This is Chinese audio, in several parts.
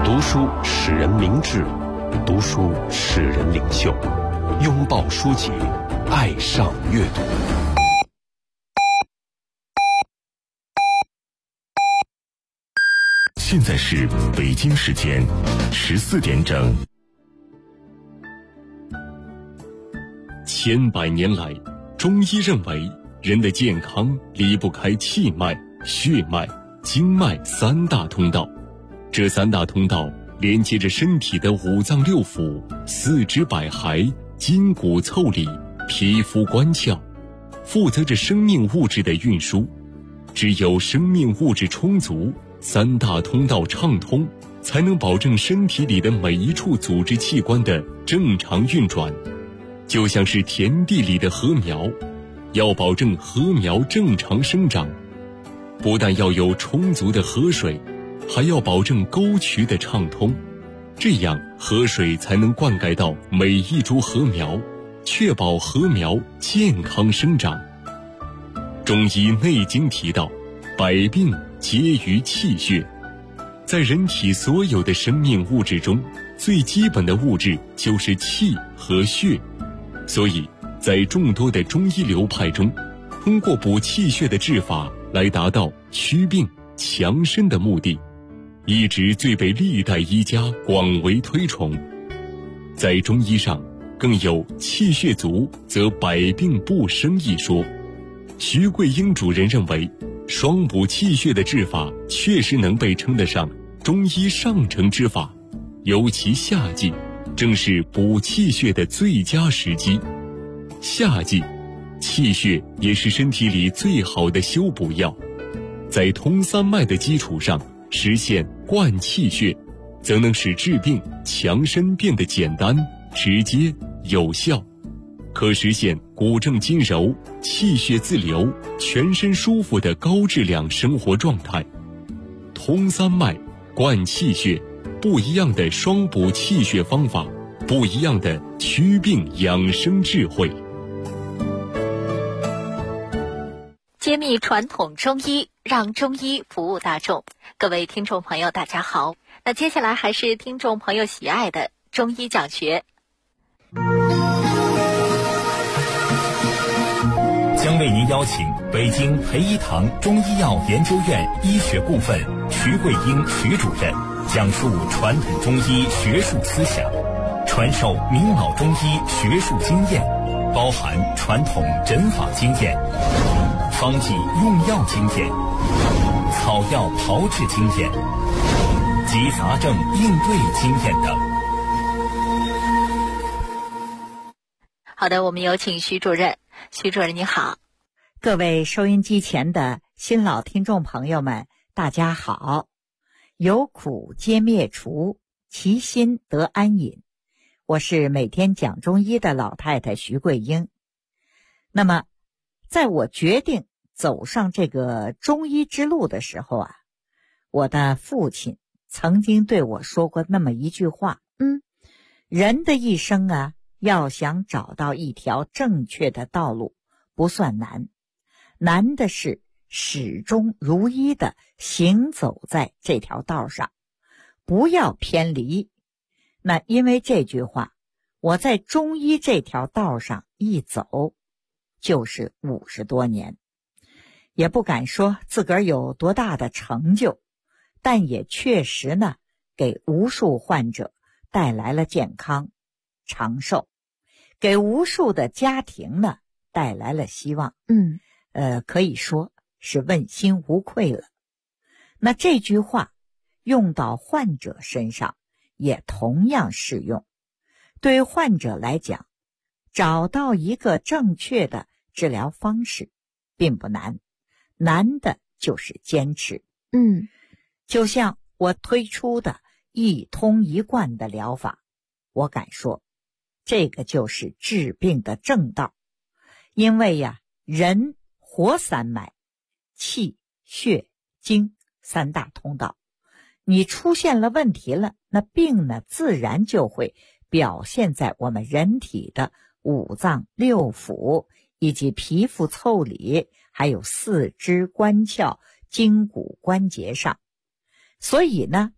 读书使人明智，读书使人领袖。拥抱书籍，爱上阅读。 现在是北京时间14点整。千百年来，中医认为人的健康离不开气脉、血脉、经脉三大通道。这三大通道连接着身体的五脏六腑、四肢百骸、筋骨腠理、皮肤关窍，负责着生命物质的运输。只有生命物质充足，三大通道畅通，才能保证身体里的每一处组织器官的正常运转。就像是田地里的禾苗，要保证禾苗正常生长，不但要有充足的河水，还要保证沟渠的畅通，这样河水才能灌溉到每一株禾苗，确保禾苗健康生长。中医《内经》提到，百病皆于气血。在人体所有的生命物质中，最基本的物质就是气和血。所以在众多的中医流派中，通过补气血的治法来达到祛病强身的目的，一直最被历代医家广为推崇。在中医上更有气血足则百病不生一说。徐桂英主任认为，双补气血的治法确实能被称得上中医上乘之法，尤其夏季正是补气血的最佳时机。夏季气血也是身体里最好的修补药，在通三脉的基础上实现灌气血，则能使治病强身变得简单、直接、有效，可实现骨正筋柔、气血自流、全身舒服的高质量生活状态。通三脉、灌气血，不一样的双补气血方法，不一样的祛病养生智慧。 揭秘传统中医，让中医服务大众。各位听众朋友大家好，那接下来还是听众朋友喜爱的中医讲学。 将为您邀请北京培一堂中医药研究院医学部分徐桂英徐主任讲述传统中医学术思想，传授明老中医学术经验，包含传统诊法经验、方剂用药经验、草药炮制经验及杂症应对经验等。 好的，我们有请徐主任。徐主任你好。 各位收音机前的新老听众朋友们大家好。有苦皆灭除，其心得安隐。我是每天讲中医的老太太徐桂英。那么在我决定走上这个中医之路的时候啊，我的父亲曾经对我说过那么一句话，人的一生啊，要想找到一条正确的道路不算难，难的是始终如一地行走在这条道上，不要偏离。那因为这句话，我在中医这条道上一走就是50多年，也不敢说自个儿有多大的成就，但也确实呢，给无数患者带来了健康、长寿，给无数的家庭呢带来了希望。可以说是问心无愧了。那这句话用到患者身上也同样适用。对患者来讲，找到一个正确的治疗方式并不难，难的就是坚持。就像我推出的一通一贯的疗法，我敢说这个就是治病的正道。因为呀，人活三脉，气、血、精三大通道，你出现了问题了，那病呢自然就会表现在我们人体的五脏六腑以及皮肤腠理，还有四肢关窍、筋骨关节上。所以呢，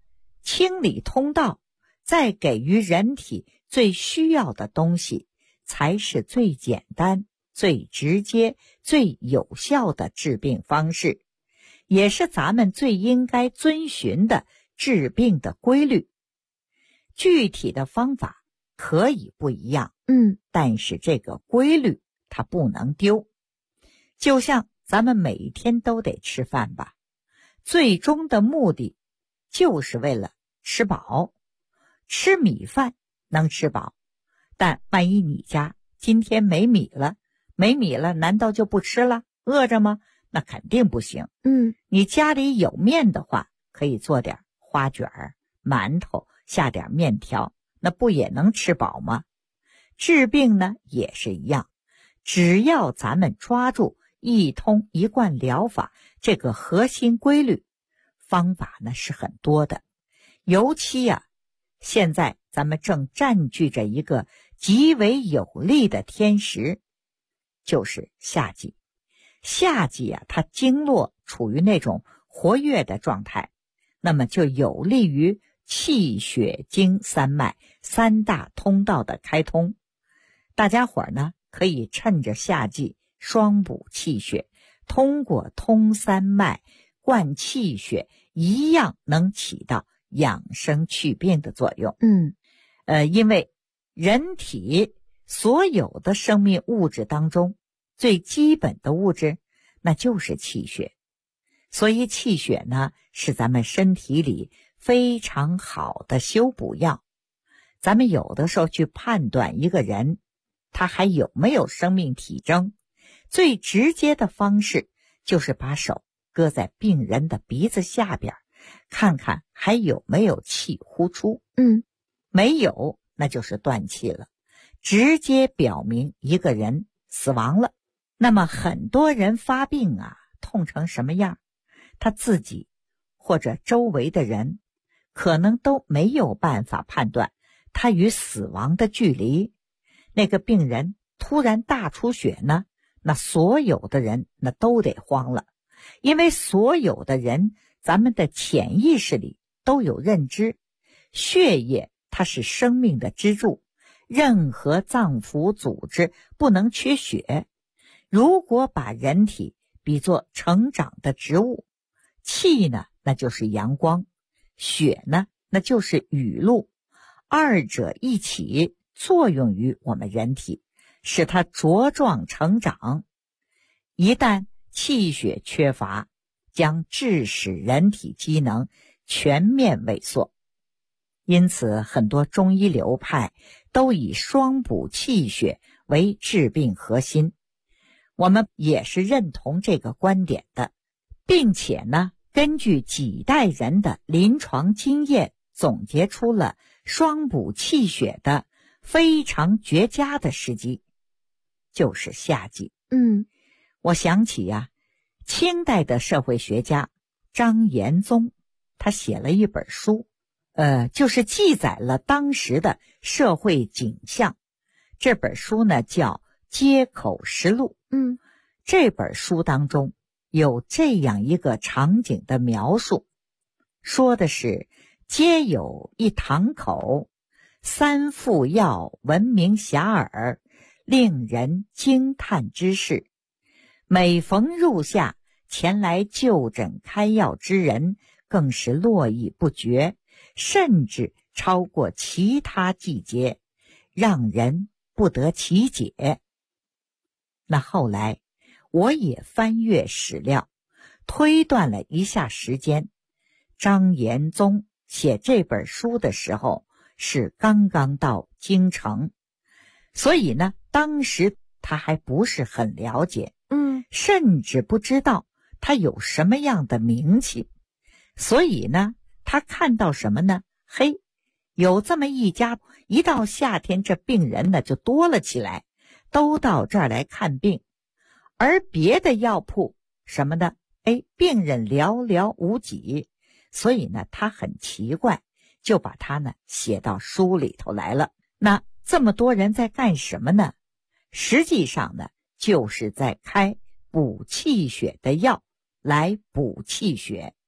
清理通道，再给予人体最需要的东西，才是最简单、最直接、最有效的治病方式，也是咱们最应该遵循的治病的规律。具体的方法可以不一样，但是这个规律它不能丢。就像咱们每天都得吃饭吧，最终的目的就是为了吃饱。吃米饭能吃饱，但万一你家今天没米了，难道就不吃了？饿着吗？那肯定不行。你家里有面的话，可以做点花卷儿、馒头，下点面条，那不也能吃饱吗？治病呢也是一样，只要咱们抓住一通一贯疗法这个核心规律，方法呢是很多的。尤其现在咱们正占据着一个极为有利的天时，就是夏季。夏季它经络处于那种活跃的状态，那么就有利于气血经三脉三大通道的开通。大家伙呢可以趁着夏季双补气血，通过通三脉灌气血，一样能起到养生祛病的作用。因为人体所有的生命物质当中，最基本的物质那就是气血，所以气血呢是咱们身体里非常好的修补药。咱们有的时候去判断一个人他还有没有生命体征，最直接的方式就是把手搁在病人的鼻子下边，看看还有没有气呼出。没有，那就是断气了，直接表明一个人死亡了。那么很多人发病痛成什么样，他自己或者周围的人可能都没有办法判断他与死亡的距离。那个病人突然大出血呢，那所有的人那都得慌了，因为所有的人咱们的潜意识里都有认知，血液它是生命的支柱，任何脏腑组织不能缺血。如果把人体比作成长的植物，气呢那就是阳光，血呢那就是雨露，二者一起作用于我们人体，使它茁壮成长。一旦气血缺乏，将致使人体机能全面萎缩。因此很多中医流派都以双补气血为治病核心，我们也是认同这个观点的，并且呢根据几代人的临床经验，总结出了双补气血的非常绝佳的时机，就是夏季。我想起清代的社会学家张延宗，他写了一本书，就是记载了当时的社会景象。这本书呢叫《街口实录》。这本书当中有这样一个场景的描述，说的是街有一堂口，三副药闻名遐迩，令人惊叹之事。每逢入夏，前来就诊开药之人更是络绎不绝，甚至超过其他季节，让人不得其解。那后来我也翻阅史料，推断了一下时间，张延宗写这本书的时候是刚刚到京城，所以呢当时他还不是很了解，甚至不知道他有什么样的名气。所以呢他看到什么呢？有这么一家，一到夏天这病人呢就多了起来，都到这儿来看病。而别的药铺什么的，病人寥寥无几，所以呢他很奇怪，就把它呢写到书里头来了。那这么多人在干什么呢？实际上呢就是在开补气血的药来补气血。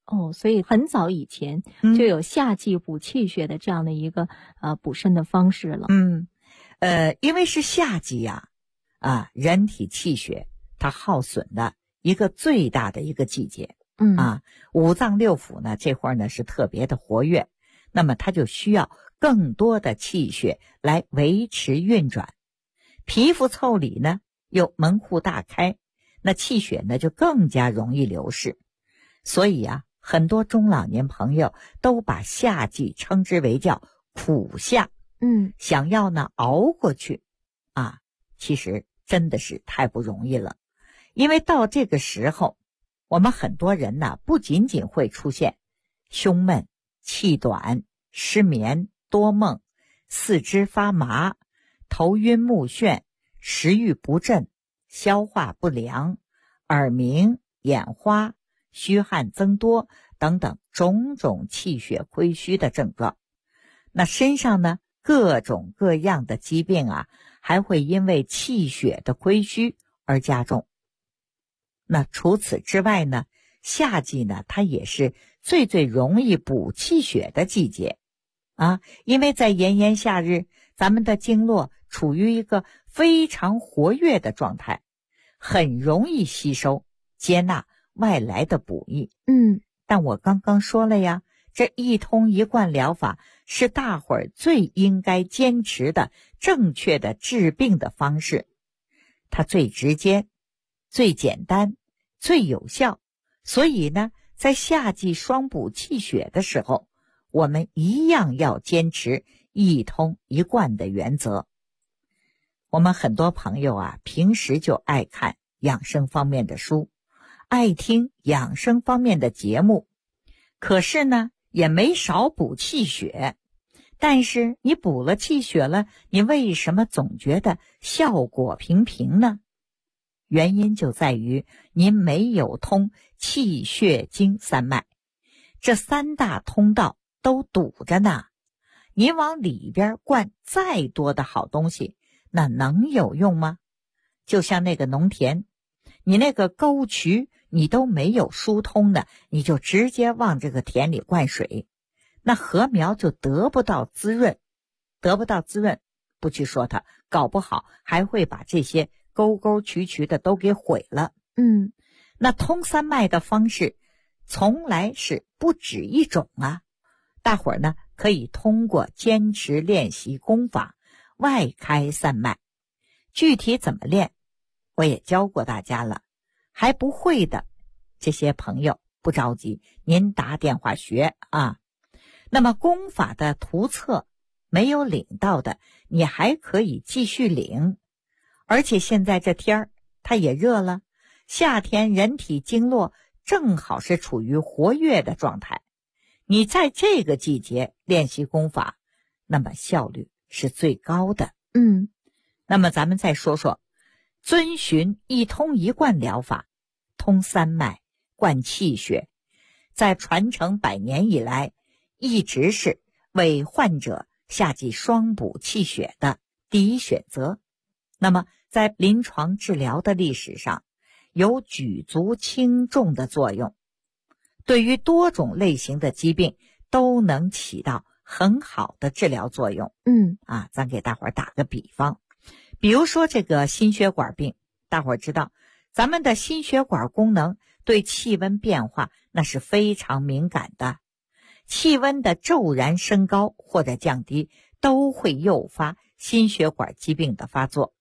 哦，所以很早以前就有夏季补气血的这样的一个补肾的方式了。 因为是夏季呀，人体气血它耗损的一个最大的一个季节。五脏六腑呢这会儿呢是特别的活跃，那么它就需要更多的气血来维持运转。皮肤腠理呢又门户大开，那气血呢就更加容易流逝。所以很多中老年朋友都把夏季称之为叫苦夏。想要呢熬过去其实真的是太不容易了。因为到这个时候，我们很多人呢不仅仅会出现胸闷、气短、失眠、多梦、四肢发麻、头晕目眩、食欲不振、消化不良、耳鸣、眼花、虚汗增多等等种种气血亏虚的症状。那身上呢各种各样的疾病还会因为气血的亏虚而加重。那除此之外呢，夏季呢它也是最容易补气血的季节因为在炎炎夏日，咱们的经络处于一个非常活跃的状态，很容易吸收接纳外来的补益。但我刚刚说了呀，这一通一贯疗法是大伙儿最应该坚持的正确的治病的方式，它最直接、最简单、最有效。所以呢，在夏季双补气血的时候，我们一样要坚持一通一贯的原则。我们很多朋友平时就爱看养生方面的书，爱听养生方面的节目，可是呢也没少补气血。但是你补了气血了，你为什么总觉得效果平平呢？原因就在于您没有通气血经三脉，这三大通道都堵着呢。你往里边灌再多的好东西，那能有用吗？就像那个农田，你那个沟渠你都没有疏通的，你就直接往这个田里灌水，那禾苗就得不到滋润，不去说它，搞不好还会把这些沟沟渠渠的都给毁了。那通三脉的方式从来是不止一种大伙儿呢可以通过坚持练习功法外开三脉。具体怎么练我也教过大家了，还不会的这些朋友不着急，您打电话学那么功法的图册没有领到的，你还可以继续领。而且现在这天儿它也热了，夏天人体经络正好是处于活跃的状态，你在这个季节练习功法，那么效率是最高的。那么咱们再说说遵循一通一贯疗法，通三脉，灌气血，在传承100年以来，一直是为患者夏季双补气血的第一选择。那么在临床治疗的历史上，有举足轻重的作用，对于多种类型的疾病都能起到很好的治疗作用。咱给大伙儿打个比方，比如说这个心血管病，大伙儿知道咱们的心血管功能对气温变化那是非常敏感的，气温的骤然升高或者降低都会诱发心血管疾病的发作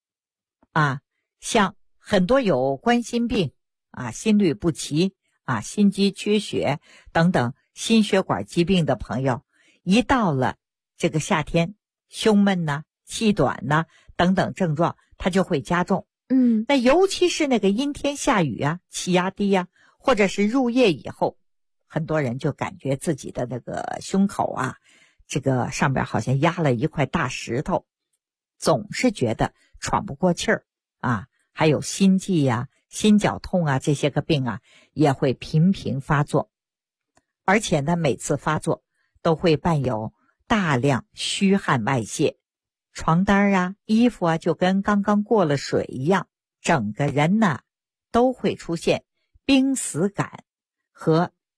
像很多有冠心病心律不齐心肌缺血等等心血管疾病的朋友，一到了这个夏天，胸闷气短等等症状它就会加重。那尤其是那个阴天下雨气压低或者是入夜以后，很多人就感觉自己的那个胸口这个上边好像压了一块大石头，总是觉得喘不过气儿还有心悸心绞痛这些个病也会频频发作。而且呢每次发作都会伴有大量虚汗外泄，床单衣服就跟刚刚过了水一样，整个人都会出现冰死感和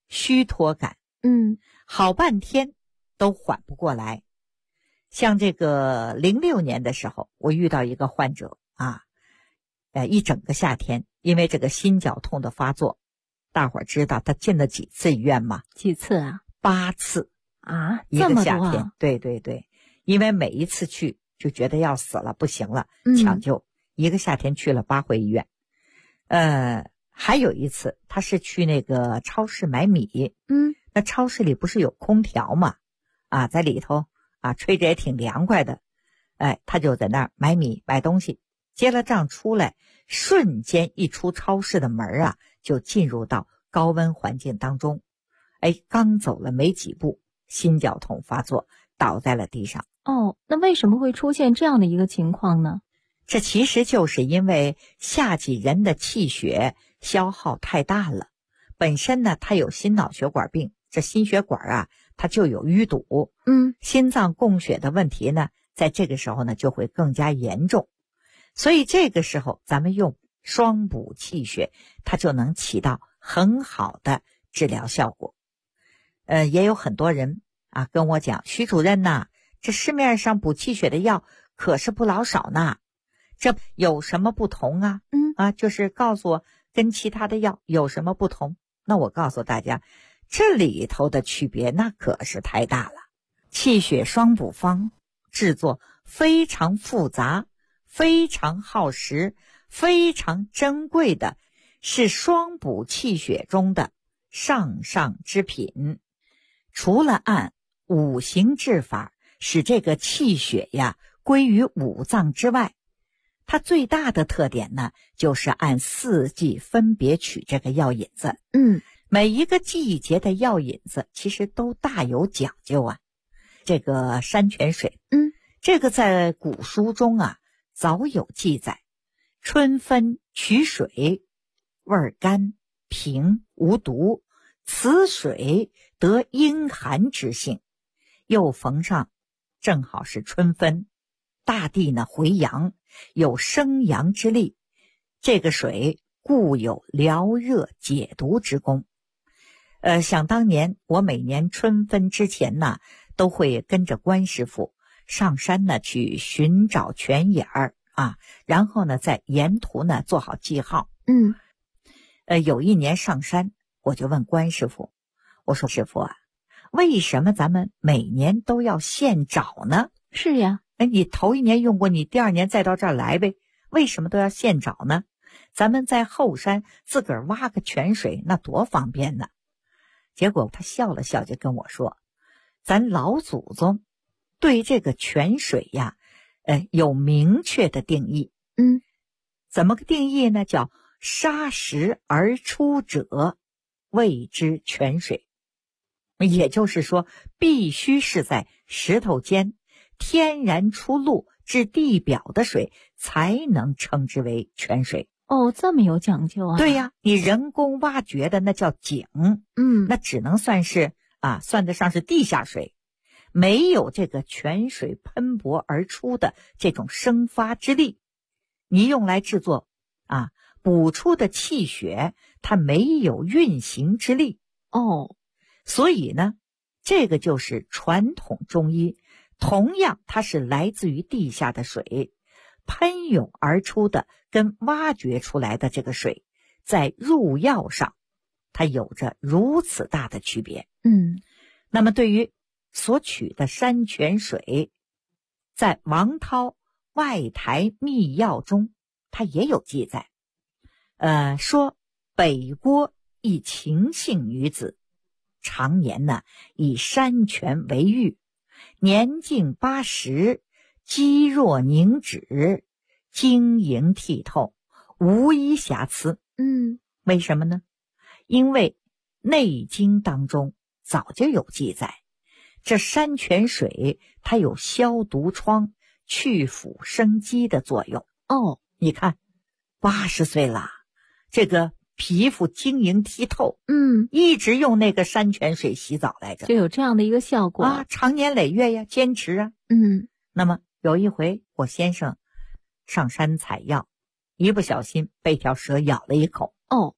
虚脱感，好半天都缓不过来。像这个06年的时候，我遇到一个患者啊，一整个夏天，因为这个心绞痛的发作，大伙儿知道他进了几次医院吗？ 几次啊 ？8次啊， 一个夏天。 这么多啊？ 对对对，因为每一次去就觉得要死了，不行了，抢救，一个夏天去了8回医院。还有一次他是去那个超市买米，那超市里不是有空调嘛，啊，在里头啊吹着也挺凉快的，他就在那儿买米买东西，结了账出来，瞬间一出超市的门啊，就进入到高温环境当中，刚走了没几步，心绞痛发作，倒在了地上。 哦，那为什么会出现这样的一个情况呢？ 这其实就是因为夏季人的气血消耗太大了，本身呢他有心脑血管病，这心血管啊它就有淤堵，心脏供血的问题呢在这个时候呢就会更加严重，所以这个时候咱们用双补气血，它就能起到很好的治疗效果。也有很多人啊跟我讲，徐主任呐，这市面上补气血的药可是不老少呢，这有什么不同啊？就是告诉我跟其他的药有什么不同。那我告诉大家，这里头的区别那可是太大了。气血双补方制作非常复杂，非常耗时，非常珍贵的，是双补气血中的上上之品。除了按五行治法使这个气血呀归于五脏之外，它最大的特点呢，就是按4季分别取这个药引子。每一个季节的药引子其实都大有讲究啊。这个山泉水，这个在古书中啊早有记载。春分取水，味甘平无毒，此水得阴寒之性。又逢上正好是春分，大地呢回阳，有生阳之力，这个水故有疗热解毒之功。想当年我每年春分之前呢，都会跟着关师傅上山呢去寻找泉眼儿啊，然后呢在沿途呢做好记号。有一年上山，我就问关师傅，我说师傅啊，为什么咱们每年都要现找呢？ 是呀， 你头一年用过，你第2年再到这儿来呗，为什么都要现找呢？咱们在后山自个儿挖个泉水，那多方便呢。结果他笑了笑，就跟我说，咱老祖宗对这个泉水呀，有明确的定义。怎么个定义呢？叫沙石而出者谓之泉水。也就是说，必须是在石头间天然出露至地表的水才能称之为泉水。 哦，这么有讲究啊。 对呀，你人工挖掘的那叫井，那只能算是算得上是地下水，没有这个泉水喷薄而出的这种生发之力。你用来制作补出的气血，它没有运行之力。所以呢，这个就是传统中医，同样它是来自于地下的水，喷涌而出的跟挖掘出来的这个水，在入药上它有着如此大的区别。那么对于所取的山泉水，在王涛《外台秘药》中它也有记载，说北郭一秦姓女子，常年呢以山泉为浴，年近80，肌弱凝脂，晶莹剔透，无一瑕疵。为什么呢？因为内经当中早就有记载，这山泉水它有消毒疮、去腐生肌的作用。你看80岁了，这个皮肤晶莹剔透，一直用那个山泉水洗澡来着， 就有这样的一个效果长年累月呀，坚持啊。那么有一回我先生上山采药，一不小心被条蛇咬了一口。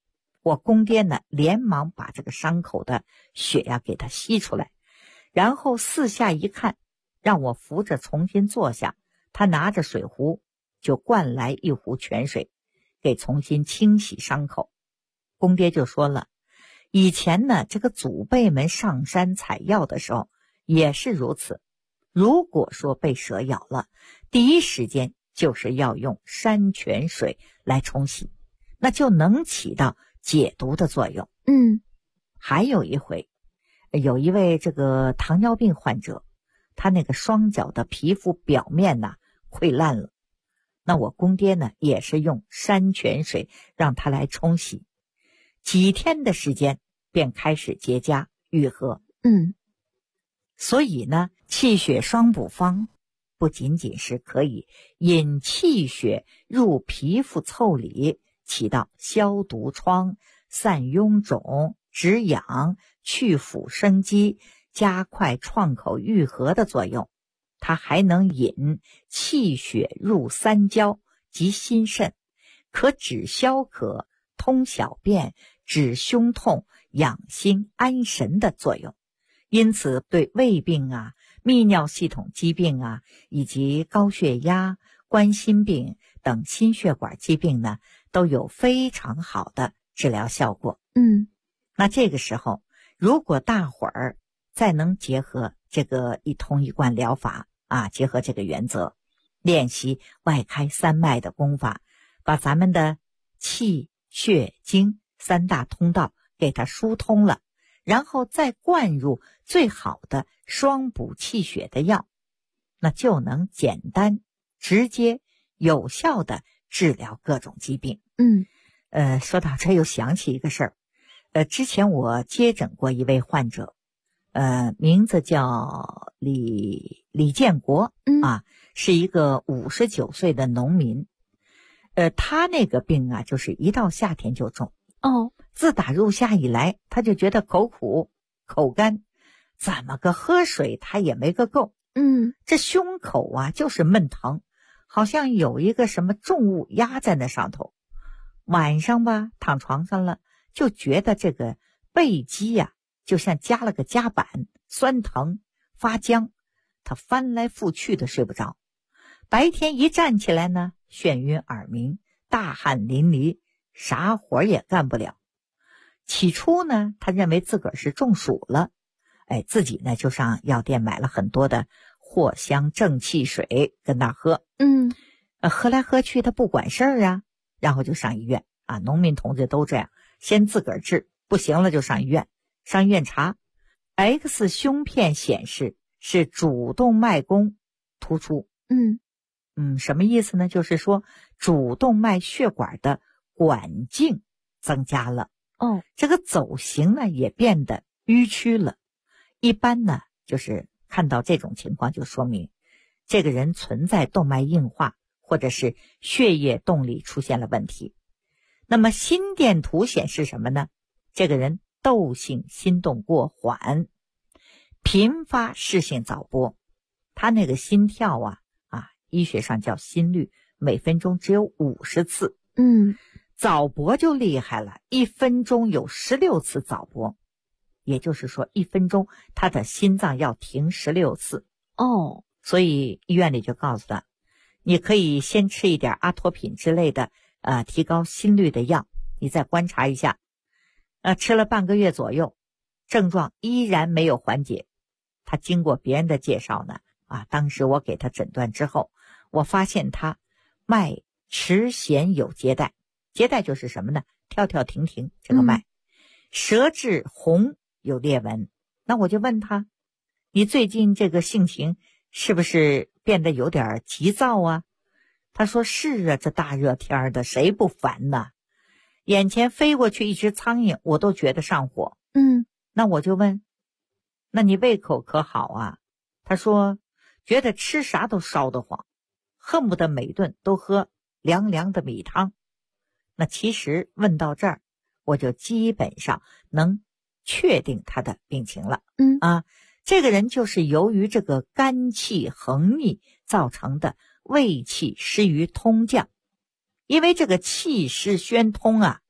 我公爹呢连忙把这个伤口的血呀给他吸出来，然后四下一看，让我扶着重新坐下，他拿着水壶就灌来一壶泉水，给重新清洗伤口。公爹就说了，以前呢这个祖辈们上山采药的时候也是如此，如果说被蛇咬了，第一时间就是要用山泉水来冲洗，那就能起到解毒的作用。还有一回，有一位这个糖尿病患者，他那个双脚的皮肤表面呢溃烂了，那我公爹呢也是用山泉水让他来冲洗，几天的时间便开始结痂愈合。所以呢，气血双补方不仅仅是可以引气血入皮肤腠理，起到消毒疮、散臃肿、止痒、去腐生肌、加快创口愈合的作用，它还能引气血入三焦及心肾，可止消渴、通小便、止胸痛、养心安神的作用。因此对胃病啊、泌尿系统疾病啊，以及高血压、冠心病等心血管疾病呢，都有非常好的治疗效果。那这个时候，如果大伙儿再能结合这个一通一贯疗法啊，结合这个原则，练习外开三脉的功法，把咱们的气、血、精三大通道给它疏通了，然后再灌入最好的双补气血的药，那就能简单、直接、有效的治疗各种疾病。说到这又想起一个事儿。之前我接诊过一位患者，名字叫李建国啊，是一个59岁的农民。他那个病啊，就是一到夏天就重。自打入夏以来，他就觉得口苦、口干，怎么个喝水他也没个够。这胸口啊就是闷疼，好像有一个什么重物压在那上头。晚上吧，躺床上了，就觉得这个背肌呀，就像加了个夹板，酸疼发僵，他翻来覆去的睡不着。白天一站起来呢，眩晕耳鸣，大汗淋漓，啥活也干不了。起初呢，他认为自个儿是中暑了，自己呢就上药店买了很多的藿香正气水跟那喝。喝来喝去他不管事儿啊，然后就上医院啊。农民同志都这样，先自个儿治，不行了就上医院。上医院查 X 胸片显示是主动脉弓突出。什么意思呢？就是说主动脉血管的管径增加了，这个走形呢也变得迂曲了。一般呢就是看到这种情况，就说明这个人存在动脉硬化，或者是血液动力出现了问题。那么心电图显示什么呢？这个人窦性心动过缓，频发室性早搏，他那个心跳啊，医学上叫心率，每分钟只有50次。早搏就厉害了，1分钟有16次早搏，也就是说1分钟他的心脏要停16次。所以医院里就告诉他，你可以先吃一点阿托品之类的提高心率的药，你再观察一下。吃了半个月左右，症状依然没有缓解。他经过别人的介绍呢，当时我给他诊断之后，我发现他脉迟弦有结带。结带就是什么呢？跳跳停停这个脉。舌质红有裂纹。那我就问他，你最近这个性情是不是变得有点急躁啊？他说是啊，这大热天的谁不烦呢？眼前飞过去一只苍蝇我都觉得上火。那我就问，那你胃口可好啊？他说觉得吃啥都烧得慌，恨不得每顿都喝凉凉的米汤。那其实问到这儿，我就基本上能确定他的病情了。这个人就是由于这个肝气横逆造成的胃气失于通降。因为这个气失宣通啊，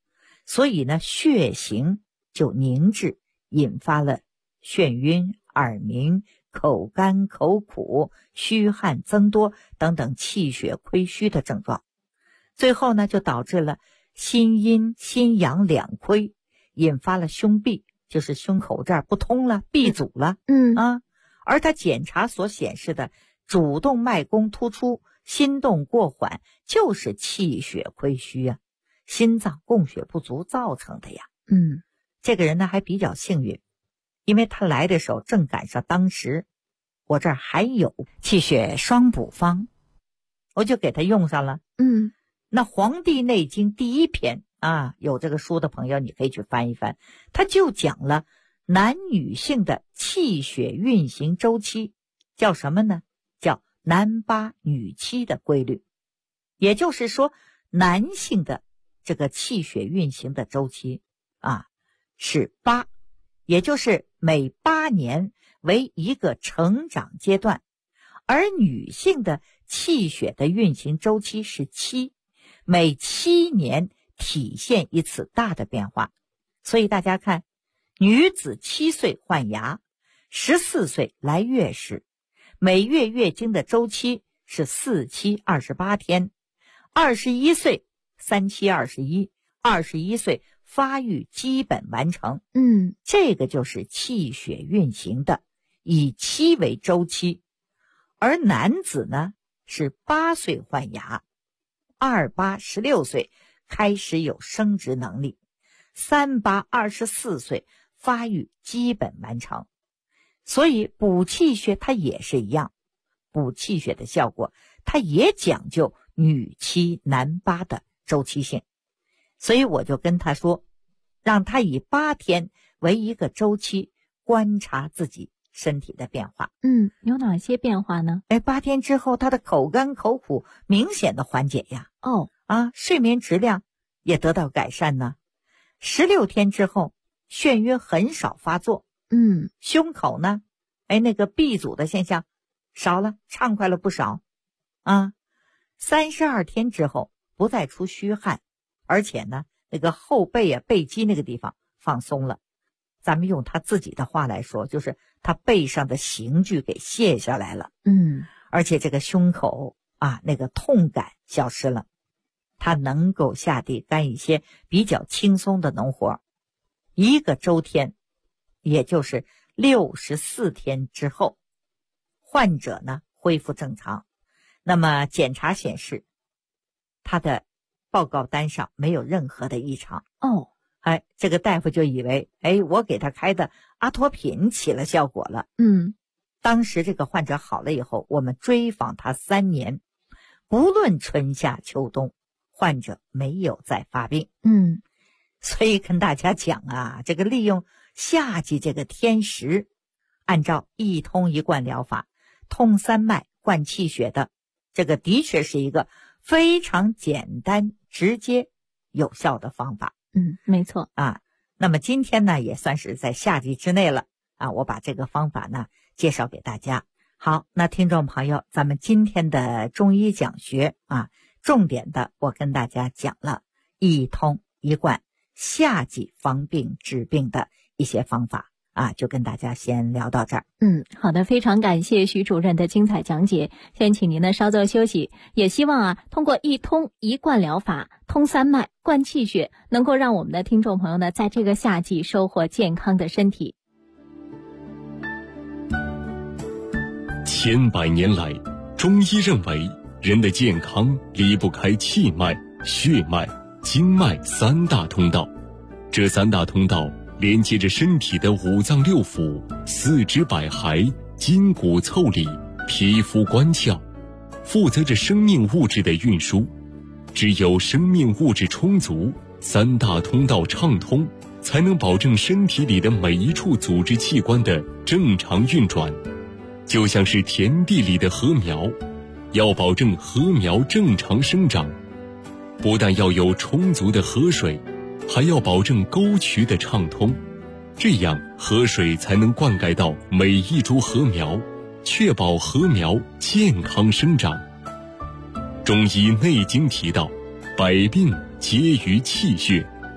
所以呢，血行就凝滞，引发了眩晕、耳鸣、口干口苦、虚汗增多等等气血亏虚的症状。最后呢，就导致了心阴心阳两亏，引发了胸闭，就是胸口这儿不通了，闭阻了。而他检查所显示的主动脉弓突出、心动过缓，就是气血亏虚啊，心脏供血不足造成的呀。这个人呢还比较幸运，因为他来的时候正赶上当时我这儿还有气血双补方，我就给他用上了。那《黄帝内经》第1篇啊，有这个书的朋友你可以去翻一翻，他就讲了男女性的气血运行周期，叫什么呢？叫男8女7的规律。也就是说，男性的这个气血运行的周期啊是8，也就是每8年为一个成长阶段，而女性的气血的运行周期是7，每7年体现一次大的变化。所以大家看，女子7岁换牙，14岁来月时，每月月经的周期是4期28天，21岁3期21， 21岁发育基本完成。这个就是气血运行的，以7为周期。而男子呢是8岁换牙，28、16岁开始有生殖能力，38、24岁发育基本完成。所以补气血它也是一样，补气血的效果它也讲究女7男8的周期性。所以我就跟他说，让他以8天为一个周期，观察自己身体的变化。 有哪些变化呢 ？8天之后他的口干口苦明显的缓解呀。睡眠质量也得到改善呢。16天之后眩晕很少发作。胸口呢那个闭阻的现象少了，畅快了不少。32天之后不再出虚汗，而且呢那个后背啊背肌那个地方放松了。咱们用他自己的话来说，就是他背上的刑具给卸下来了。而且这个胸口啊那个痛感消失了，他能够下地干一些比较轻松的农活。1个周天，也就是64天之后，患者呢恢复正常。那么检查显示他的报告单上没有任何的异常。这个大夫就以为我给他开的阿托品起了效果了。当时这个患者好了以后，我们追访他3年，不论春夏秋冬，患者没有再发病。所以跟大家讲啊，这个利用夏季这个天时，按照一通一贯疗法，通3脉灌气血的，这个的确是一个非常简单直接有效的方法。 没错啊。那么今天呢也算是在夏季之内了啊，我把这个方法呢介绍给大家。好，那听众朋友，咱们今天的中医讲学啊，重点的我跟大家讲了一通一贯夏季防病治病的一些方法啊，就跟大家先聊到这儿。 好的，非常感谢徐主任的精彩讲解。先请您呢稍作休息，也希望通过一通一贯疗法，通3脉灌气血，能够让我们的听众朋友呢在这个夏季收获健康的身体。 千百年来，中医认为人的健康离不开气脉、血脉、经脉3大通道。这3大通道连接着身体的5脏6腑、四肢百骸、筋骨凑理、皮肤关窍，负责着生命物质的运输。只有生命物质充足，3大通道畅通，才能保证身体里的每一处组织器官的正常运转。就像是田地里的禾苗，要保证禾苗正常生长，不但要有充足的河水，还要保证沟渠的畅通，这样河水才能灌溉到每一株禾苗，确保禾苗健康生长。中医内经提到，百病皆于气血，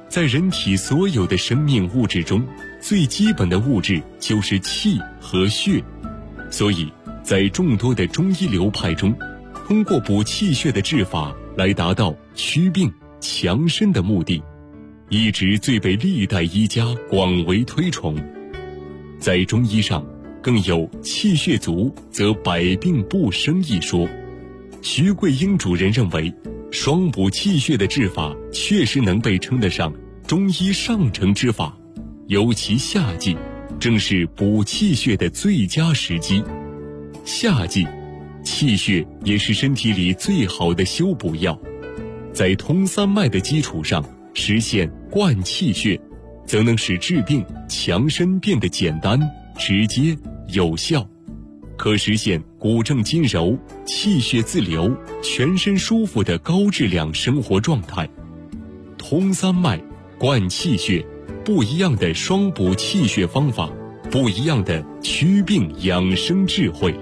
在人体所有的生命物质中，最基本的物质就是气和血，所以在众多的中医流派中，通过补气血的治法来达到祛病强身的目的，一直最被历代医家广为推崇。在中医上更有气血足则百病不生一说。徐桂英主任认为，双补气血的治法确实能被称得上中医上乘之法，尤其夏季正是补气血的最佳时机。夏季气血也是身体里最好的修补药，在通三脉的基础上实现灌气血，则能使治病强身变得简单、直接、有效，可实现骨正筋柔、气血自流、全身舒服的高质量生活状态。通三脉、灌气血，不一样的双补气血方法，不一样的祛病养生智慧。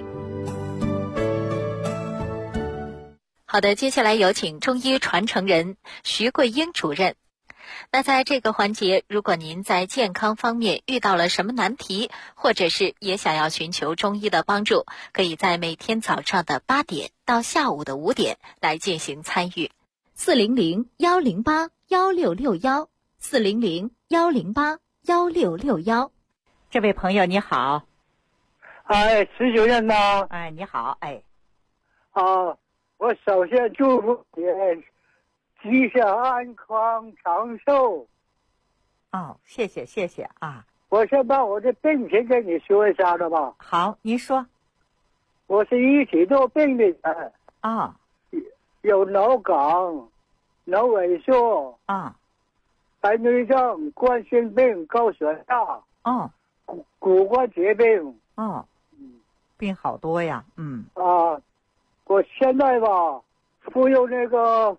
好的，接下来有请中医传承人徐桂英主任。那在这个环节，如果您在健康方面遇到了什么难题，或者是也想要寻求中医的帮助，可以在每天早上的8点到下午的5点来进行参与。 400-108-1661，400-108-1661。 这位朋友你好。 哎，徐主任呐。 哎，你好。哎， 我首先祝福你吉祥安康长寿。 谢谢啊。 我先把我的病情跟你说一下的吧。 好，您说。 我是一体多病的人。有脑梗、脑萎缩、白内障、冠心病、高血压、骨关节病。 病好多呀。 我现在吧，服用那个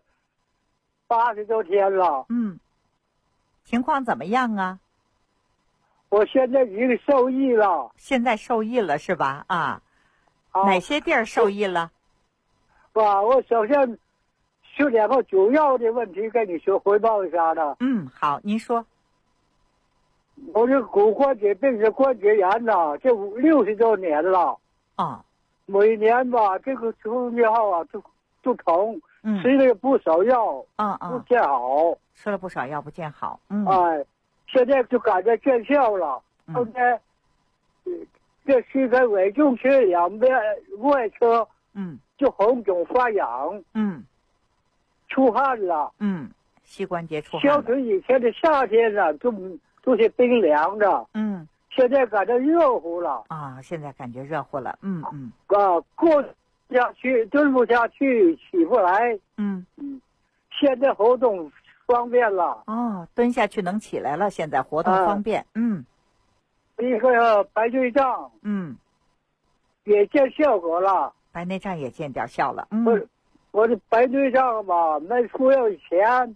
80多天了。 情况怎么样啊？ 我现在已经受益了。 现在受益了是吧？哪些地儿受益了？ 我首先就2个主要的问题跟你说汇报一下的。 好，您说。 我这骨关节病是关节炎呐，这60多年了。每年吧，这个中药就疼，吃了不少药，不见好。 吃了不少药不见好。 现在就感觉见效了。现在这膝盖尾中区2边外侧，就红肿发痒，出汗了。 膝关节出汗。 相对以前的夏天呢，就是冰凉的。现在感觉热乎了。 现在感觉热乎了。 过下去蹲不下去，起不来。现在活动方便了。 蹲下去能起来了，现在活动方便。 一个白内障，也见效果了。 白内障也见点效了。 我的白内障吧，没服药以前，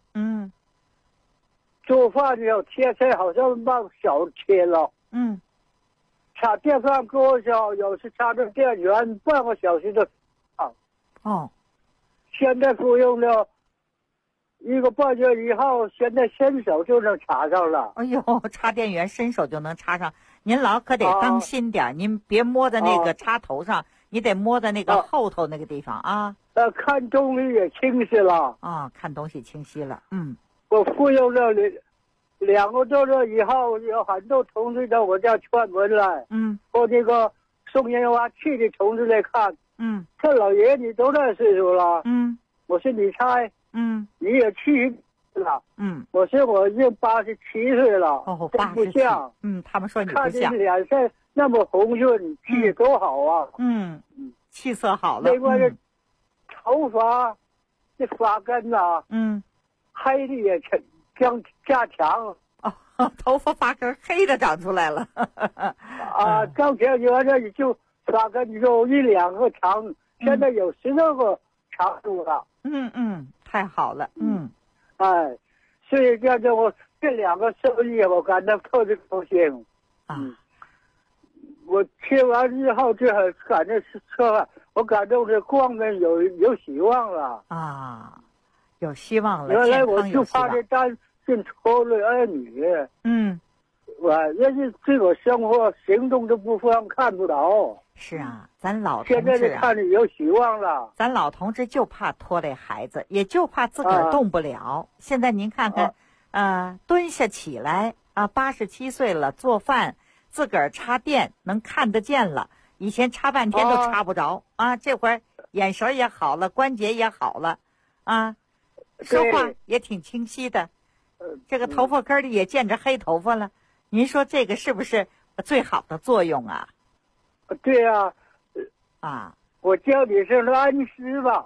做饭要切菜，好像把小切了。插电饭锅上，有时插着电源，半个小时就。现在服用了1个半月以后，现在伸手就能插上了。 插电源伸手就能插上，您老可得当心点，您别摸在那个插头上，你得摸在那个后头那个地方啊。 看东西也清晰了。 看东西清晰了。 我服用了2个多月以后，有很多同事到我家串门来。我这个送烟花器的同事来看。这老爷你多大岁数了？我说你猜。你也70了。我说我已经87岁了。不像。 他们说你不像。 看你脸色那么红润，气色多好啊。 气色好了。 另外这头发这发根呐，黑的也加强。 头发发根黑的长出来了。 刚前原来就发根有1、2个长，现在有10多个长度了。 太好了。 所以这样我这2个受益，我感到特别高兴。我切完之后，这感觉是我感到这光明有希望了。 有希望了。 原来我就怕这跟拖累儿女。人家这个生活行动都不方看不到。 是啊，咱老同志现在看着有希望了。 咱老同志就怕拖累孩子，也就怕自个儿动不了。现在您看看，蹲下起来87岁了，做饭自个儿插电能看得见了，以前插半天都插不着这会儿眼神也好了，关节也好了说话也挺清晰的，这个头发根里也见着黑头发了。您说这个是不是最好的作用啊？ 对我叫你是安师吧。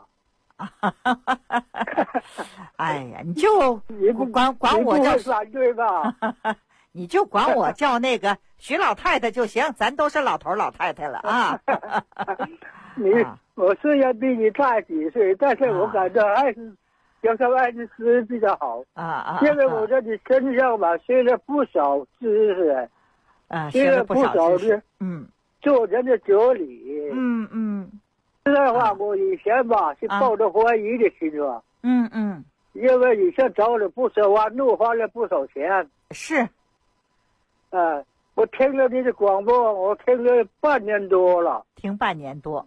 哎呀，你就管我叫反对吧？ 你就管我叫那个徐老太太就行，咱都是老头老太太了我虽然比你大几岁，但是我感觉还是叫他安师比较好现在我在你身上吧，学了不少知识学了不少知识做人的哲理实在话，我以前吧是抱着怀疑的心吧因为以前找了不少路花了不少钱是我听了你的广播，我听了半年多了， 听半年多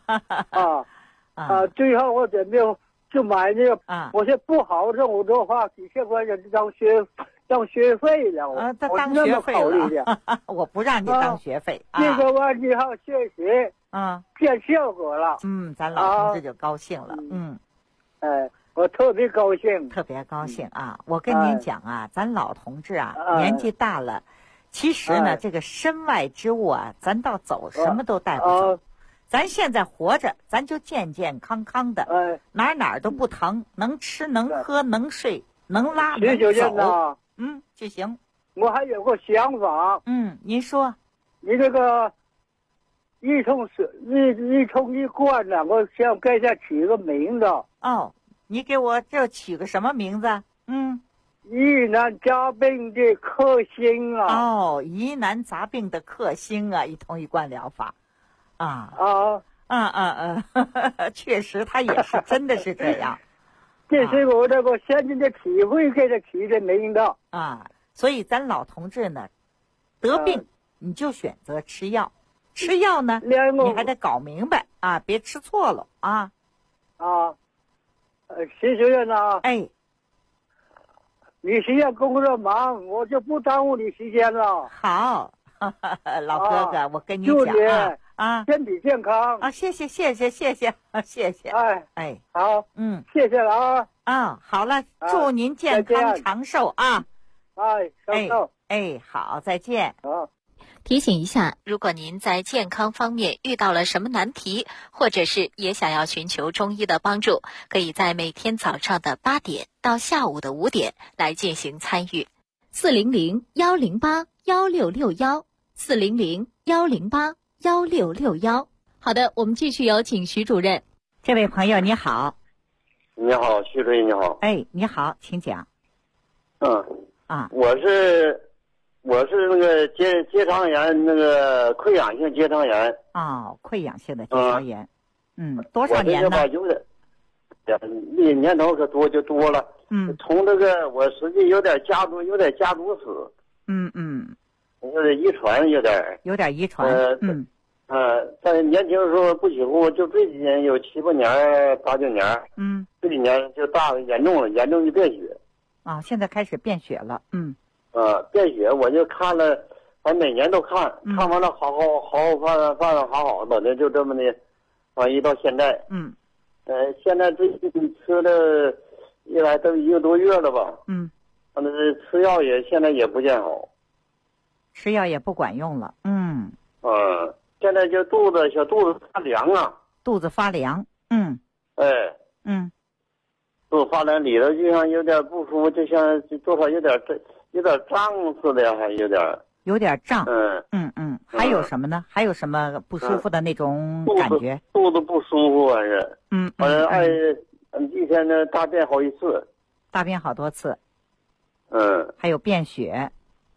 最后我准备就买那个我说不好任务的话几千块钱当学费了他当学费了我不让你当学费这个完以后学习见效果了咱老同志就高兴了我特别高兴我跟您讲咱老同志年纪大了其实呢这个身外之物咱倒走什么都带不走咱现在活着咱就健健康康的哪都不疼，能吃能喝能睡能拉能走就行。 我还有个想法您说你这个一通一贯我想给他起个名字你给我这起个什么名字疑难杂病的克星疑难杂病的克星一通一贯疗法确实他也是真的是这样这是我这个先进的体会给他起的名字所以咱老同志呢得病你就选择吃药吃药呢你还得搞明白别吃错了徐主任你时间工作忙，我就不耽误你时间了。 好，老哥哥，我跟你讲身体健康谢谢。 好，谢谢了好了，祝您健康长寿长寿。 好，再见。 提醒一下，如果您在健康方面遇到了什么难题，或者是也想要寻求中医的帮助，可以在每天早上的8点到下午的5点来进行参与。400-108-1661，400-108-1661。好的，我们继续有请徐主任。 这位朋友你好。 你好，徐主任你好。 你好，请讲。 我是那个结肠炎，那个溃疡性结肠炎。 溃疡性的结肠炎。多少年呢？ 那年头可多就多了。从这个我实际有点家族史。有点遗传， 有点遗传。 在年轻的时候不起户，就这几年有7、8年、8、9年。这几年就严重就变血。 现在开始变血了。 变血我就看了，反正每年都看完了好犯了好的，那就这么的，一到现在。现在最近吃了一来都1个多月了吧。反正吃药现在也不见好。 吃药也不管用了。 现在就小肚子发凉肚子发凉。 肚子发凉，里头就像有点不舒服，就像多少有点胀似的，还有点胀。还有什么呢？还有什么不舒服的那种感觉？肚子不舒服还是？一天呢大便好几次。 大便好多次。还有便血。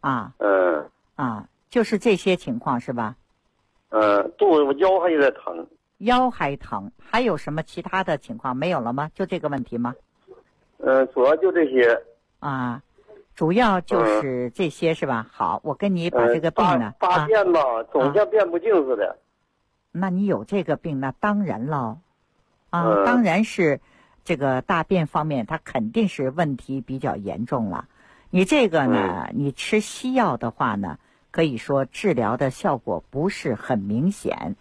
就是这些情况是吧？ 肚子腰还有点疼。 腰还疼，还有什么其他的情况没有了吗？就这个问题吗？ 主要就这些。 主要就是这些是吧？好，我跟你把这个病呢， 大便吧，总像便不净似的。 那你有这个病，那当然了，当然是这个大便方面，它肯定是问题比较严重了。你这个呢，你吃西药的话呢，可以说治疗的效果不是很明显，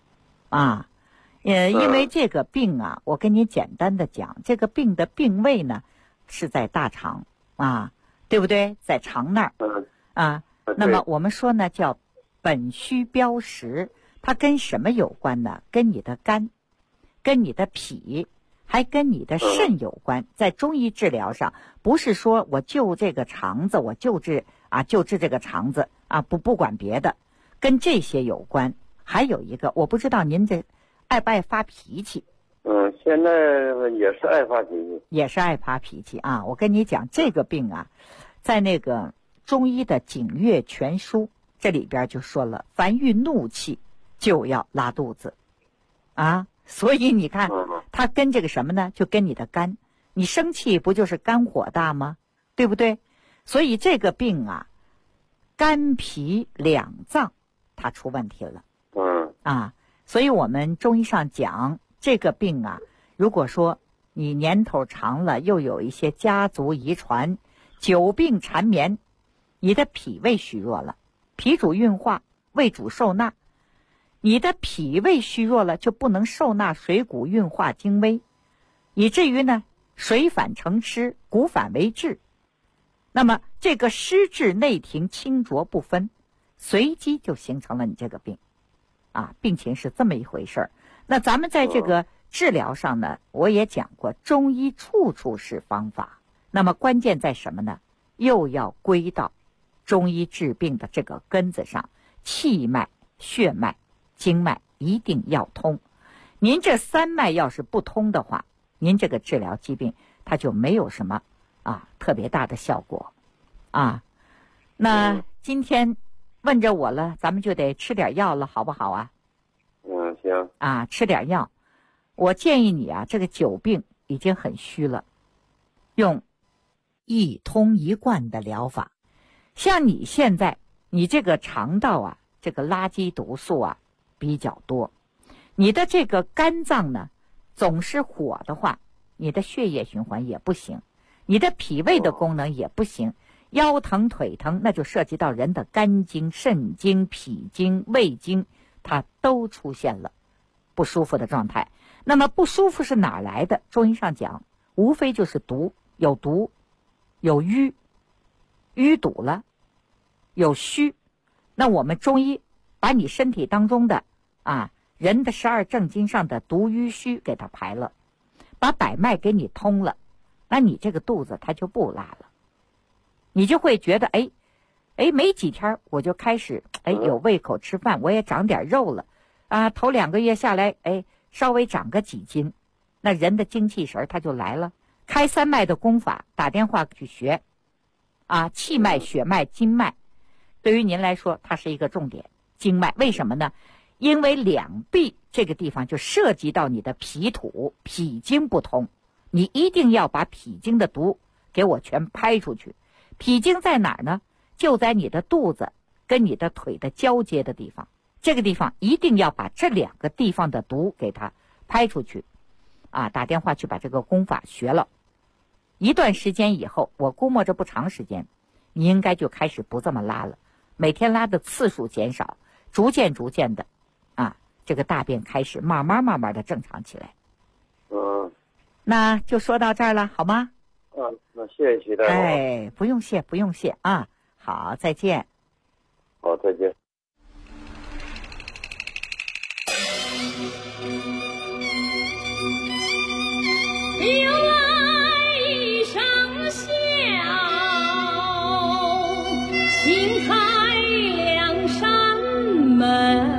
因为这个病啊，我跟你简单的讲，这个病的病位呢是在大肠对不对？在肠那儿那么我们说呢叫本虚标实，它跟什么有关呢？跟你的肝，跟你的脾，还跟你的肾有关。在中医治疗上，不是说我就这个肠子，我就治这个肠子不管别的，跟这些有关。还有一个，我不知道您这爱不爱发脾气？ 现在也是爱发脾气， 也是爱发脾气我跟你讲，这个病在那个中医的《景岳全书》这里边就说了，凡遇怒气就要拉肚子所以你看，它跟这个什么呢？就跟你的肝，你生气不就是肝火大吗？对不对？所以这个病肝脾两脏它出问题了。所以我们中医上讲，这个病如果说你年头长了，又有一些家族遗传，久病缠绵，你的脾胃虚弱了，脾主运化，胃主受纳，你的脾胃虚弱了，就不能受纳水谷运化精微，以至于呢水反成湿，谷反为滞。那么这个湿滞内停，清浊不分，随机就形成了你这个病病情是这么一回事儿。那咱们在这个治疗上呢，我也讲过，中医处处是方法。那么关键在什么呢？又要归到中医治病的这个根子上，气脉、血脉、经脉一定要通。您这三脉要是不通的话，您这个治疗疾病它就没有什么特别大的效果那今天问着我了，咱们就得吃点药了，好不好啊？ 行吃点药。我建议你这个久病已经很虚了，用一通一贯的疗法。像你现在，你这个肠道这个垃圾毒素比较多，你的这个肝脏呢总是火的话，你的血液循环也不行，你的脾胃的功能也不行，腰疼腿疼那就涉及到人的肝经、肾经、脾经、胃经，它都出现了不舒服的状态。那么不舒服是哪来的？中医上讲，无非就是毒，有瘀，淤堵了，有虚。那我们中医把你身体当中的人的12正经上的毒瘀虚给它排了，把百脉给你通了，那你这个肚子它就不拉了，你就会觉得没几天我就开始有胃口吃饭，我也长点肉了头2个月下来稍微长个几斤，那人的精气神它就来了。开三脉的功法，打电话去学气脉、血脉、经脉对于您来说它是一个重点。经脉为什么呢？因为两臂这个地方就涉及到你的脾土，脾经不通，你一定要把脾经的毒给我全拍出去。脾经在哪儿呢？就在你的肚子跟你的腿的交接的地方，这个地方一定要把这2个地方的毒给它拍出去打电话去把这个功法学了，一段时间以后，我估摸着不长时间，你应该就开始不这么拉了，每天拉的次数减少，逐渐的这个大便开始慢慢的正常起来。那就说到这儿了，好吗？ 那谢谢徐大夫。 不用谢好，再见。 好，再见。 有来生笑，轻开两扇门。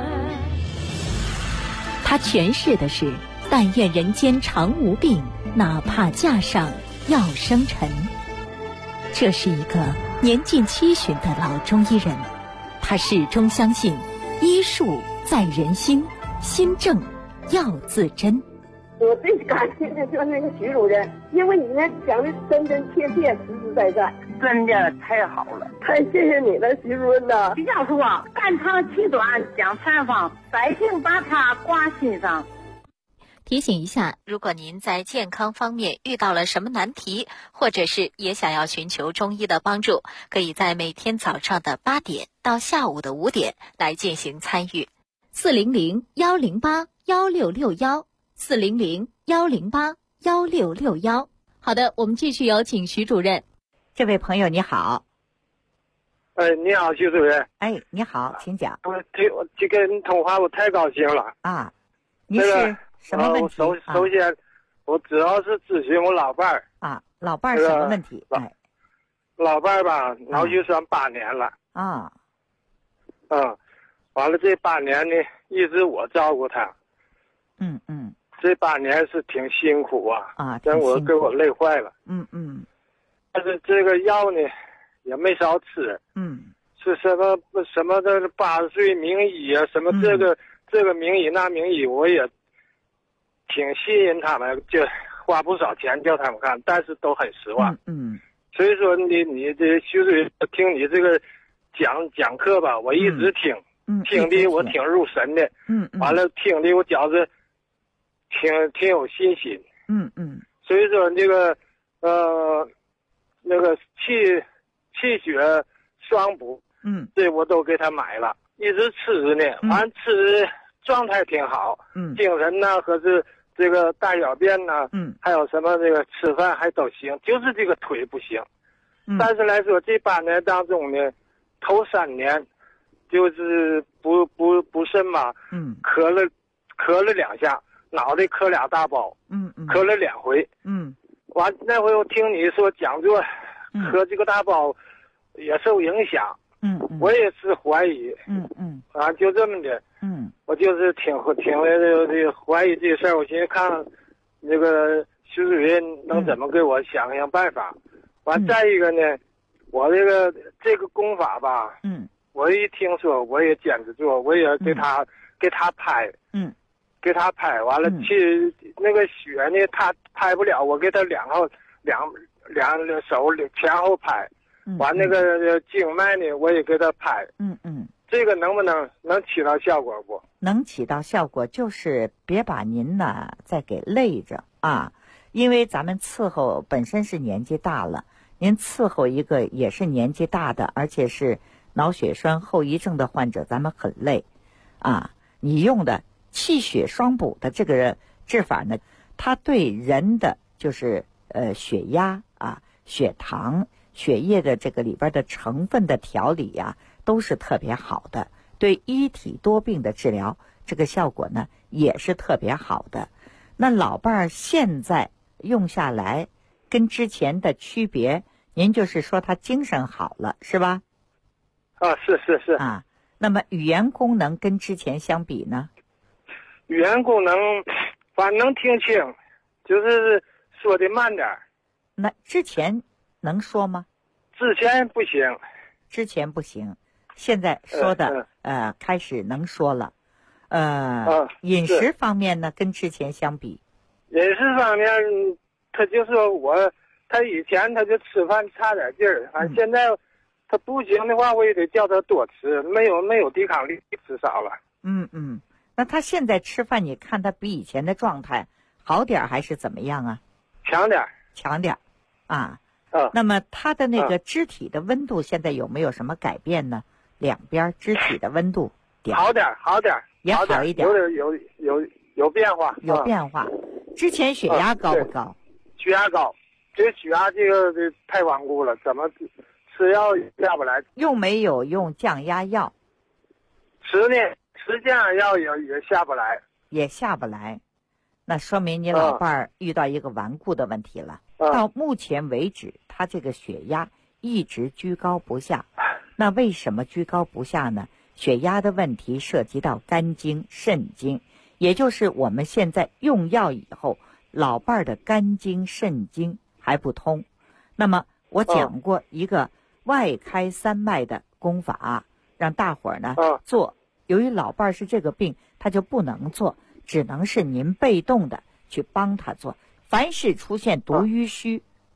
他诠释的是但愿人间常无病，哪怕架上要生尘。这是一个年近70的老中医人，他始终相信医术在人心，心正要自珍。 我最感谢的就是那个徐主任，因为你呢讲的真真切切、实实在在。 真的太好了， 太谢谢你了，徐主任呐！ 比较说肝肠气短讲禅方，百姓把它挂心上。 提醒一下，如果您在健康方面遇到了什么难题，或者是也想要寻求中医的帮助，可以在每天早上的8点到下午的5点来进行参与。400-108-1661，400-108-1661。好的，我们继续有请徐主任。 这位朋友你好。 你好，徐主任。 你好，请讲。 这跟你通话我太高兴了啊！你是什么问题？ 首先，我主要是咨询我老伴儿啊。老伴儿什么问题？ 老伴儿吧，脑血栓8年了啊。 完了这8年呢，一直我照顾他。这8年是挺辛苦啊，让我给我累坏了。但是这个药呢，也没少吃。是什么的80岁名医啊，什么这个名医那名医，我也挺信任他们，就花不少钱叫他们看，但是都很失望。所以说你这徐主任听你这个讲课吧，我一直听，听的我挺入神的。完了听的我觉着挺有信心。所以说这个那个气血双补，这我都给他买了，一直吃着呢。完吃状态挺好，精神呐和这个大小便呐，还有什么这个吃饭还都行，就是这个腿不行。但是来说这8年当中呢，头3年就是不慎嘛，咳了2下，脑袋磕2大包，磕了2回。完那回我听你说讲座，磕这个大包也受影响。我也是怀疑。就这么的。我就是挺怀疑这事儿，我寻思看那个徐主任能怎么给我想想办法。完再一个呢，我这个功法吧，我一听说我也坚持做，我也给他拍，给他拍完了去那个血呢，他拍不了，我给他两手前后拍，完那个经脉呢，我也给他拍。这个能不能起到效果不？ 能起到效果，就是别把您呢再给累着啊，因为咱们伺候本身是年纪大了，您伺候一个也是年纪大的，而且是脑血栓后遗症的患者，咱们很累啊。你用的气血双补的这个治法呢，它对人的就是血压啊、血糖、血液的这个里边的成分的调理呀，都是特别好的。对一体多病的治疗，这个效果呢也是特别好的。那老伴儿现在用下来跟之前的区别，您就是说他精神好了是吧？ 是啊。那么语言功能跟之前相比呢？ 语言功能反正能听清，就是说的慢点。 那之前能说吗？ 之前不行。 之前不行，现在说的开始能说了。饮食方面呢，跟之前相比， 饮食方面他就说他以前他就吃饭差点劲儿，现在他不行的话，我也得叫他多吃，没有抵抗力，吃少了。 那他现在吃饭，你看他比以前的状态好点还是怎么样啊？ 强点啊。那么他的那个肢体的温度现在有没有什么改变呢？两边肢体的温度好点， 也好一点， 有变化， 有变化。之前血压高不高？ 血压高，这血压这个太顽固了，怎么吃药下不来？ 用没有用降压药？ 吃降压药也下不来， 也下不来。那说明你老伴儿遇到一个顽固的问题了。到目前为止，他这个血压一直居高不下。那为什么居高不下呢？血压的问题涉及到肝经、肾经，也就是我们现在用药以后，老伴儿的肝经、肾经还不通。那么我讲过一个外开三脉的功法，让大伙儿呢做。由于老伴儿是这个病，他就不能做，只能是您被动的去帮他做。凡是出现毒瘀虚，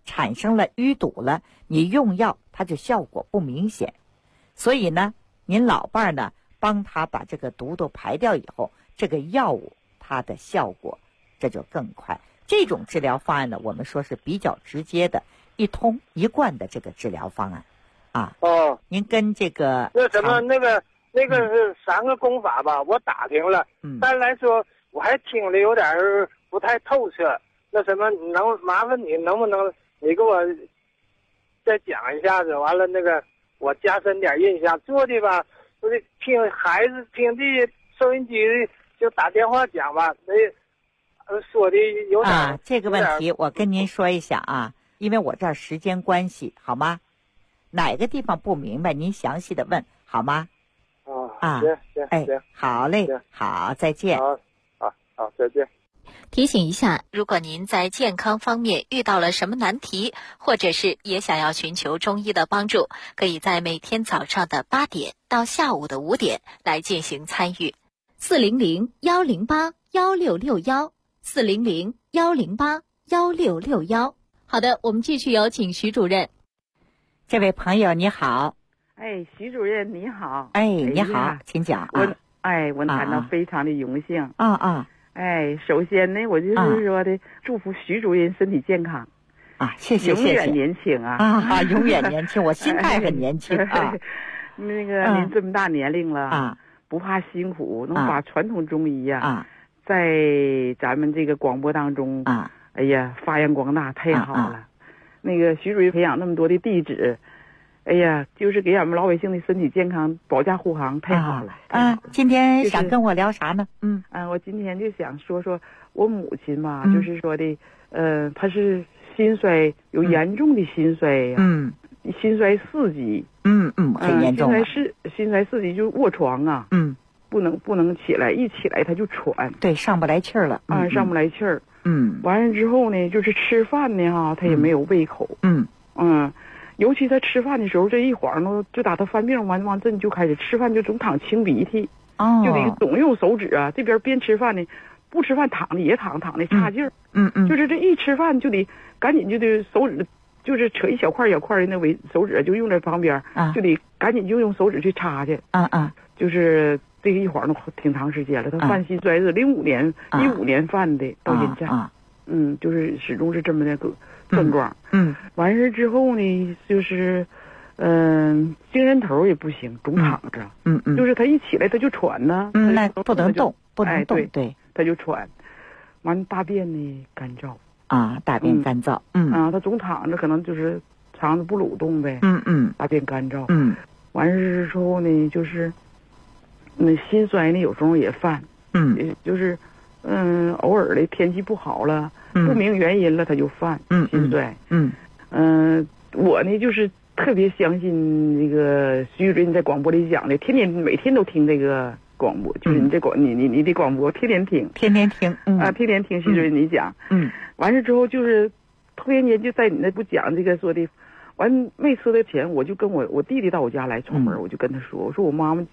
产生了淤堵了，你用药它就效果不明显。所以呢，您老伴儿呢帮他把这个毒都排掉以后，这个药物它的效果这就更快。这种治疗方案呢，我们说是比较直接的，一通一贯的这个治疗方案啊。 哦， 您跟这个那什么那个是3个功法吧，我打听了，但来说我还听了有点不太透彻。那什么，麻烦你能不能你给我再讲一下子？完了那个我加深点印象。做的吧，就是听孩子听的收音机就打电话讲吧，说的有点这个问题我跟您说一下啊，因为我这儿时间关系，好吗？哪个地方不明白，您详细的问好吗？ 行， 好嘞，好，再见。 好，再见。 提醒一下，如果您在健康方面遇到了什么难题，或者是也想要寻求中医的帮助，可以在每天早上的8点到下午的5点来进行参与。400-108-1661，400-108-1661。好的，我们继续有请徐主任。 这位朋友你好。 徐主任你好。 你好，请讲。 我感到非常的荣幸。首先呢，我就是说的祝福徐主任身体健康谢谢， 永远年轻永远年轻，我心态很年轻那个您这么大年龄了不怕辛苦，能把传统中医在咱们这个广播当中发扬光大，太好了。那个徐主任培养那么多的弟子，就是给俺们老百姓的身体健康保驾护航，太好了。 今天想跟我聊啥呢？ 我今天就想说说我母亲吧，就是说的，她是心衰，有严重的心衰心衰4级， 很严重。 心衰4级就卧床不能起来，一起来她就喘， 对，上不来气儿了， 上不来气儿。完了之后呢，就是吃饭呢她也没有胃口，尤其他吃饭的时候，这一晃呢，就打他犯病完这就开始吃饭就总淌清鼻涕，就得总用手指这边吃饭呢，不吃饭躺的也躺的差劲儿，就是这一吃饭就得赶紧就得手指，就是扯一小块的那手指就用在旁边，就得赶紧就用手指去擦去，就是这个一晃都挺长时间了。他犯心衰是15年犯的，到现在，就是始终是这么的个症状。完事之后呢，就是精神头也不行，总躺着。就是他一起来他就喘呢， 那不能动， 对，他就喘。完大便呢干燥大便干燥。 他总躺着，可能就是肠子不蠕动呗。大便干燥。完事之后呢，就是那心衰呢，有时候也犯。也就是偶尔的天气不好了。不明原因了，他就犯心衰。我呢就是特别相信那个徐主任在广播里讲的，每天都听这个广播，就是你的广播天天听， 天天听徐主任你讲。完事之后就是突然间就在你那不讲这个说的，完没吃的前我就跟我弟弟到我家来串门，我就跟他说，我说我妈妈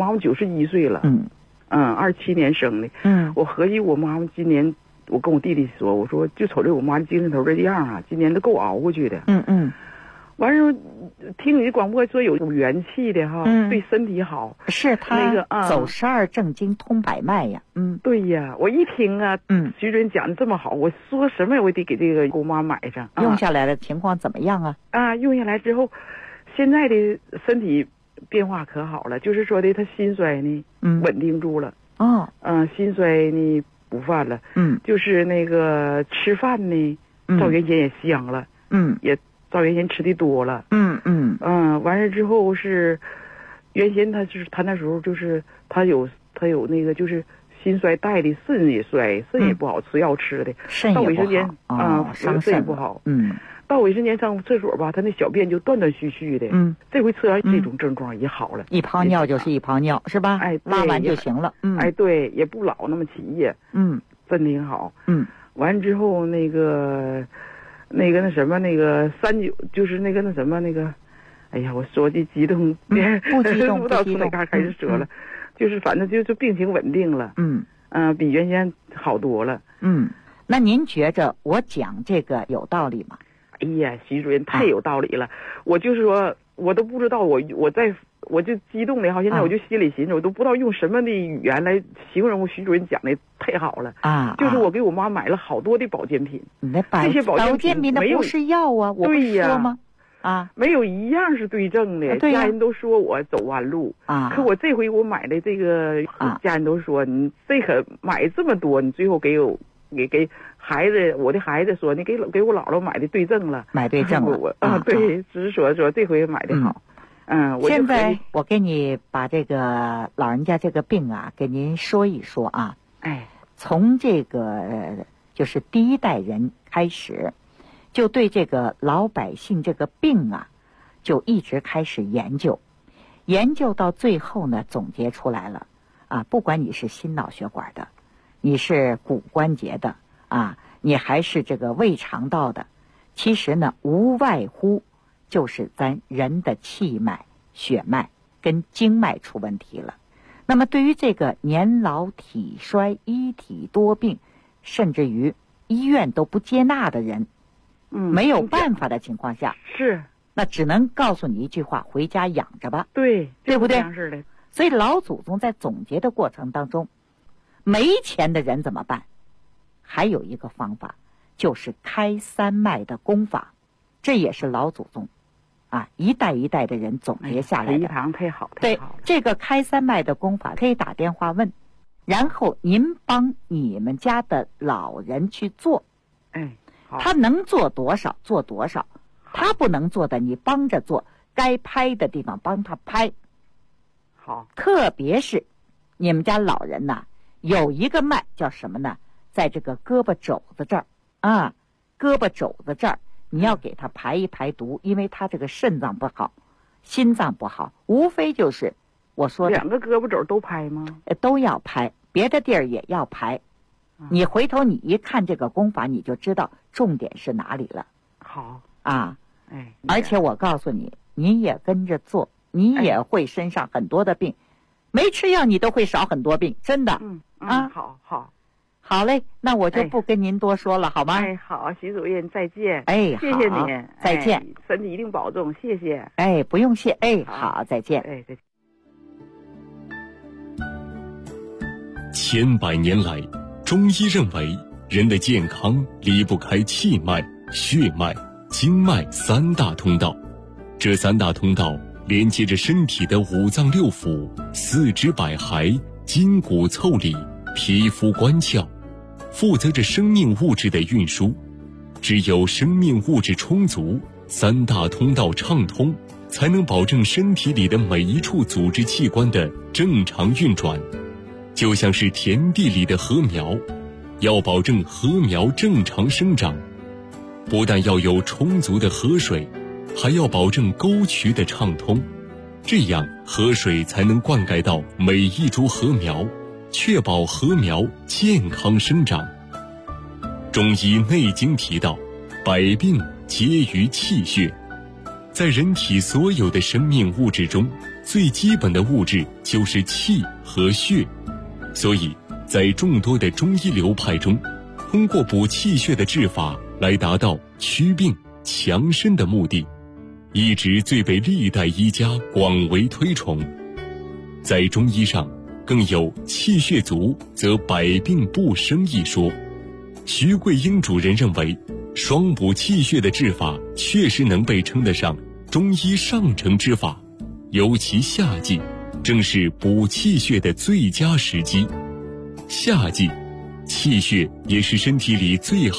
91岁了，27年生的，我合计我妈妈今年。我跟我弟弟说，我说就瞅着我妈精神头这样今年都够熬过去的。完事听你的广播说有元气的对身体好。 是他那个走12正经通百脉呀。 对呀，我一听徐主任讲的这么好，我说什么我得给这个姑妈买上。 用下来的情况怎么样用下来之后，现在的身体变化可好了，就是说的他心衰呢稳定住了。心衰呢不犯了，就是那个吃饭呢，照原先也香了，也照原先吃的多了，完事之后是，原先他那时候就是他有那个就是心衰带的，肾也衰，肾也不好，吃药吃的，到卫生间肾也不好，到卫生间上厕所吧，他那小便就断断续续的，这回吃完这种症状也好了， 一泡尿就是一泡尿是吧？拉完就行了， 对，也不老那么起夜，真挺好，完之后那个那什么那个39就是那个那什么那个，哎呀，我说的激动， 不激动， 不到从那嘎开始说了，就是反正就是病情稳定了，比原先好多了， 那您觉着我讲这个有道理吗？ 哎呀，徐主任太有道理了，我就是说我都不知道，我就激动的哈，现在我就心里寻思，我都不知道用什么的语言来形容徐主任讲的太好了啊！就是我给我妈买了好多的保健品，这些保健品那不是药啊，我不是说吗？啊， 没有一样是对症的，家人都说我走弯路啊。可我这回我买的这个，家人都说你这可买这么多，你最后给孩子，我的孩子说你给我姥姥买的对症了， 买对症了对，只是说这回买的好。 现在我给你把这个老人家这个病啊，给您说一说啊。 哎， 从这个就是第一代人开始，就对这个老百姓这个病啊，就一直开始研究到最后呢，总结出来了啊。不管你是心脑血管的，你是骨关节的啊，你还是这个胃肠道的，其实呢，无外乎就是咱人的气脉、血脉跟经脉出问题了。那么对于这个年老体衰、医体多病，甚至于医院都不接纳的人，没有办法的情况下， 是那只能告诉你一句话：回家养着吧。 对， 对不对？ 是的。 所以老祖宗在总结的过程当中，没钱的人怎么办？还有一个方法，就是开三脉的功法，这也是老祖宗啊，一代一代的人总结下来的。 一堂太好， 对，这个开三脉的功法可以打电话问，然后您帮你们家的老人去做。 好， 他能做多少做多少，他不能做的你帮着做，该拍的地方帮他拍。 好， 特别是你们家老人呐，有一个脉叫什么呢？在这个胳膊肘子这儿啊，胳膊肘子这儿。你要给他排一排毒，因为他这个肾脏不好，心脏不好，无非就是我说的两个胳膊肘都拍吗？ 都要拍，别的地儿也要排。你回头你一看这个功法，你就知道重点是哪里了。 好啊，而且我告诉你，你也跟着做，你也会身上很多的病，没吃药你都会少很多病，真的。好嘞，那我就不跟您多说了，好吗？ 好，徐主任再见。 谢谢您， 再见。 身体一定保重，谢谢。 不用谢。好，再见。 再见。 千百年来，中医认为人的健康离不开气脉、血脉、经脉三大通道，这三大通道连接着身体的五脏六腑、四肢百骸、筋骨腠理、皮肤关窍，负责着生命物质的运输。只有生命物质充足，三大通道畅通，才能保证身体里的每一处组织器官的正常运转。就像是田地里的禾苗，要保证禾苗正常生长，不但要有充足的河水，还要保证沟渠的畅通，这样河水才能灌溉到每一株禾苗，确保禾苗健康生长。中医内经提到，百病皆于气血。在人体所有的生命物质中，最基本的物质就是气和血。所以在众多的中医流派中，通过补气血的治法来达到祛病强身的目的，一直最被历代医家广为推崇。在中医上更有气血足则百病不生一说。徐桂英主任认为，双补气血的治法确实能被称得上中医上乘之法，尤其夏季正是补气血的最佳时机。夏季气血也是身体里最好